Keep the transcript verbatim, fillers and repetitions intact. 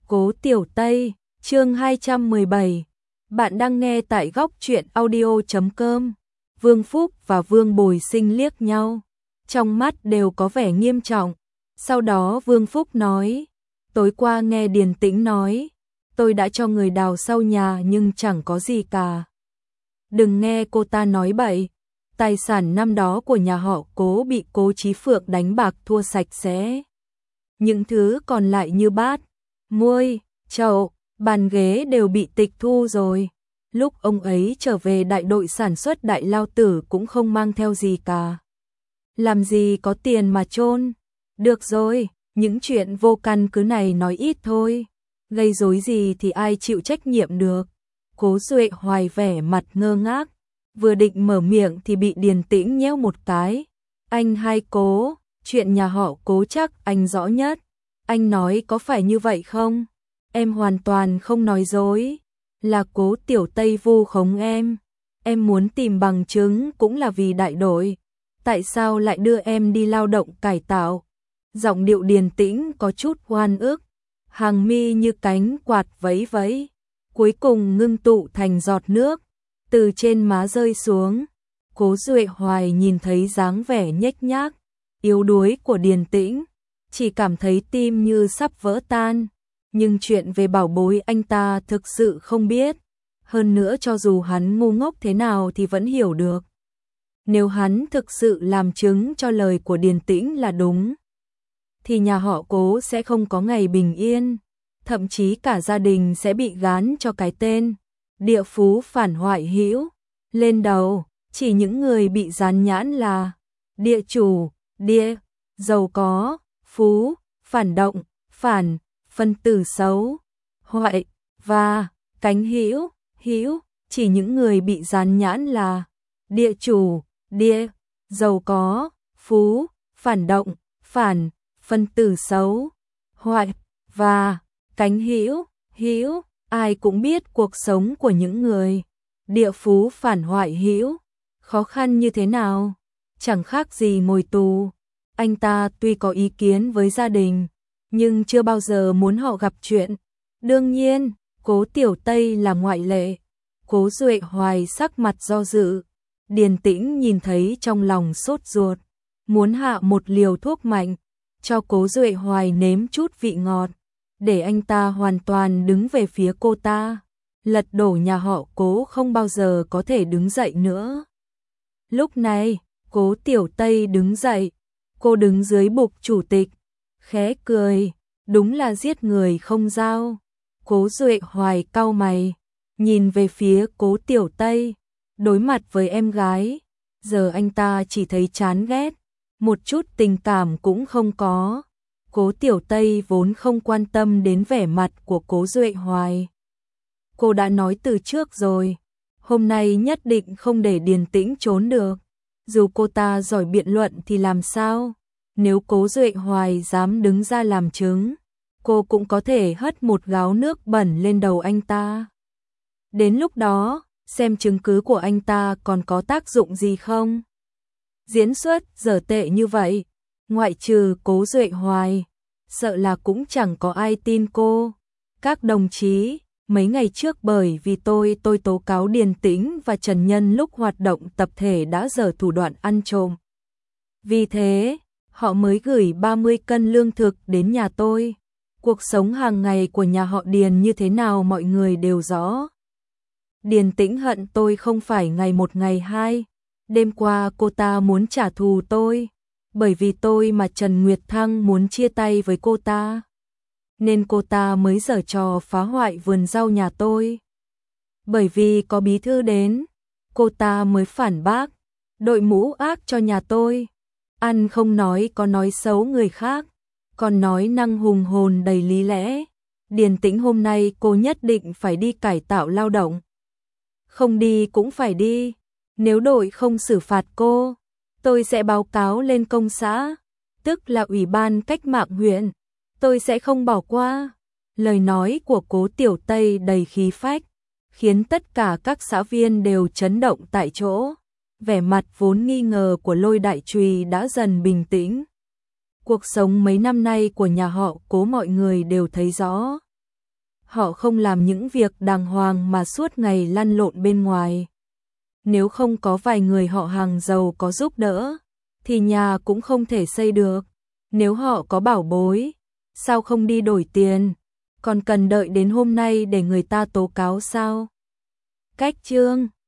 Cố Tiểu Tây, chương hai trăm mười bảy. Bạn đang nghe tại góc truyện audio chấm com. Vương Phúc và Vương Bồi Sinh liếc nhau, trong mắt đều có vẻ nghiêm trọng. Sau đó Vương Phúc nói, tối qua nghe Điền Tĩnh nói, tôi đã cho người đào sau nhà nhưng chẳng có gì cả. Đừng nghe cô ta nói bậy, tài sản năm đó của nhà họ Cố bị Cố Chí Phượng đánh bạc thua sạch sẽ. Những thứ còn lại như bát, muôi, chậu, bàn ghế đều bị tịch thu rồi. Lúc ông ấy trở về đại đội sản xuất Đại Lao Tử cũng không mang theo gì cả. Làm gì có tiền mà chôn. Được rồi, những chuyện vô căn cứ này nói ít thôi. Gây rối gì thì ai chịu trách nhiệm được. Cố Duệ Hoài vẻ mặt ngơ ngác, vừa định mở miệng thì bị Điền Tĩnh nhéo một cái. Anh hai Cố, chuyện nhà họ Cố chắc anh rõ nhất. Anh nói có phải như vậy không? Em hoàn toàn không nói dối. Là Cố Tiểu Tây vu khống em. Em muốn tìm bằng chứng cũng là vì đại đội. Tại sao lại đưa em đi lao động cải tạo? Giọng điệu Điền Tĩnh có chút oan ức, hàng mi như cánh quạt vẫy vẫy, cuối cùng ngưng tụ thành giọt nước, từ trên má rơi xuống. Cố Duệ Hoài nhìn thấy dáng vẻ nhếch nhác, yếu đuối của Điền Tĩnh, chỉ cảm thấy tim như sắp vỡ tan. Nhưng chuyện về bảo bối anh ta thực sự không biết. Hơn nữa cho dù hắn ngu ngốc thế nào thì vẫn hiểu được. Nếu hắn thực sự làm chứng cho lời của Điền Tĩnh là đúng, thì nhà họ Cố sẽ không có ngày bình yên. Thậm chí cả gia đình sẽ bị gán cho cái tên địa phú phản hoại hữu lên đầu. Chỉ những người bị dán nhãn là địa chủ, địa, giàu có, phú, phản động, phản, phân tử xấu, hoại và cánh hữu, hữu. Chỉ những người bị dán nhãn là địa chủ, địa, giàu có, phú, phản động, phản, phân tử xấu, hoại và cánh hữu, hữu. Ai cũng biết cuộc sống của những người địa phú phản hoại hữu khó khăn như thế nào, chẳng khác gì ngồi tù. Anh ta tuy có ý kiến với gia đình, nhưng chưa bao giờ muốn họ gặp chuyện. Đương nhiên, Cố Tiểu Tây là ngoại lệ. Cố Duệ Hoài sắc mặt do dự. Điền Tĩnh nhìn thấy trong lòng sốt ruột, muốn hạ một liều thuốc mạnh, cho Cố Duệ Hoài nếm chút vị ngọt, để anh ta hoàn toàn đứng về phía cô ta. Lật đổ nhà họ Cố không bao giờ có thể đứng dậy nữa. Lúc này, Cố Tiểu Tây đứng dậy, cô đứng dưới bục chủ tịch, khẽ cười, đúng là giết người không dao. Cố Duệ Hoài cau mày, nhìn về phía Cố Tiểu Tây, đối mặt với em gái, giờ anh ta chỉ thấy chán ghét, một chút tình cảm cũng không có. Cố Tiểu Tây vốn không quan tâm đến vẻ mặt của Cố Duệ Hoài. Cô đã nói từ trước rồi, hôm nay nhất định không để Điền Tĩnh trốn được. Dù cô ta giỏi biện luận thì làm sao? Nếu Cố Duệ Hoài dám đứng ra làm chứng, cô cũng có thể hất một gáo nước bẩn lên đầu anh ta. Đến lúc đó, xem chứng cứ của anh ta còn có tác dụng gì không? Diễn xuất dở tệ như vậy, ngoại trừ Cố Duệ Hoài, sợ là cũng chẳng có ai tin cô. Các đồng chí, mấy ngày trước bởi vì tôi tôi tố cáo Điền Tĩnh và Trần Nhân lúc hoạt động tập thể đã dở thủ đoạn ăn trộm. Vì thế, họ mới gửi ba mươi cân lương thực đến nhà tôi. Cuộc sống hàng ngày của nhà họ Điền như thế nào mọi người đều rõ. Điền Tĩnh hận tôi không phải ngày một ngày hai. Đêm qua cô ta muốn trả thù tôi, bởi vì tôi mà Trần Nguyệt Thăng muốn chia tay với cô ta, nên cô ta mới giở trò phá hoại vườn rau nhà tôi. Bởi vì có bí thư đến, cô ta mới phản bác, đội mũ ác cho nhà tôi. Ăn không nói có nói xấu người khác, còn nói năng hùng hồn đầy lý lẽ. Điền Tĩnh hôm nay cô nhất định phải đi cải tạo lao động. Không đi cũng phải đi. Nếu đội không xử phạt cô, tôi sẽ báo cáo lên công xã, tức là ủy ban cách mạng huyện. Tôi sẽ không bỏ qua. Lời nói của Cố Tiểu Tây đầy khí phách, khiến tất cả các xã viên đều chấn động tại chỗ. Vẻ mặt vốn nghi ngờ của Lôi Đại Trùy đã dần bình tĩnh. Cuộc sống mấy năm nay của nhà họ Cố mọi người đều thấy rõ. họ không làm những việc đàng hoàng mà suốt ngày lăn lộn bên ngoài. Nếu không có vài người họ hàng giàu có giúp đỡ, thì nhà cũng không thể xây được. Nếu họ có bảo bối, sao không đi đổi tiền, còn cần đợi đến hôm nay để người ta tố cáo sao? Cách chương